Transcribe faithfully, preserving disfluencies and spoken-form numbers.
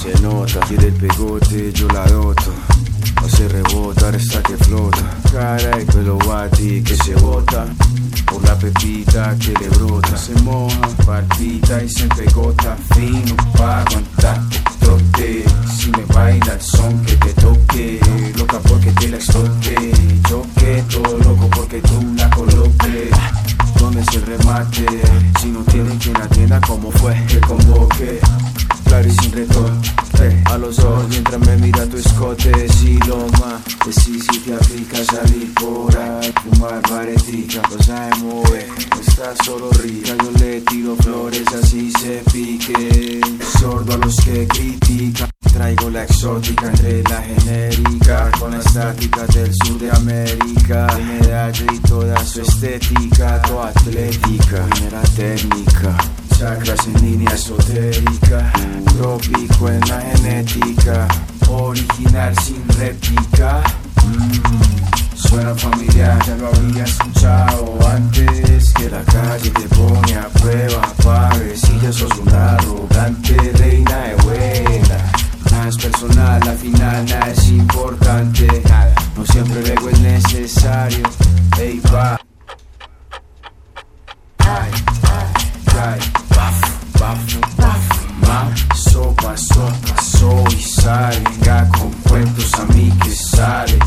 se nota, quiere el pegote, yo la doto. Hace rebotar hasta que flota. Cara y pelo bati que se bota por la pepita que le brota. Se moja, partita y se empegota. Fino pa' aguantarte, trote. Si me baila el son que te toque. Loca porque te la explote. Yo que todo loco porque tú la coloques. ¿Dónde es el remate? Si no tienen quien atienda, ¿cómo fue que convoque? Claro y sin retorno, a los ojos mientras me mira tu escote. Si lo más, decís si te aplica salir por ahí, fumar baretica, cosa de mover, está solo rica. Yo le tiro flores así se pique, sordo a los que critican. Traigo la exótica entre la genérica, con la estática del sur de América. De medalla y toda su estética, toda atlética, primera técnica. Chakras en línea esotérica, trópico en la genética, original sin réplica. Mm, suena familiar, ya lo había escuchado antes. Que la calle te pone a prueba, pa' ver si ya sos una arrogante reina de buena. Nada es personal, al final nada es importante. No siempre el ego es necesario. Ey, va. Ay, ay, ay. Baf, baf, baf. Ma, sopa, sopa, soy sale. Venga con cuentos a mí que sale.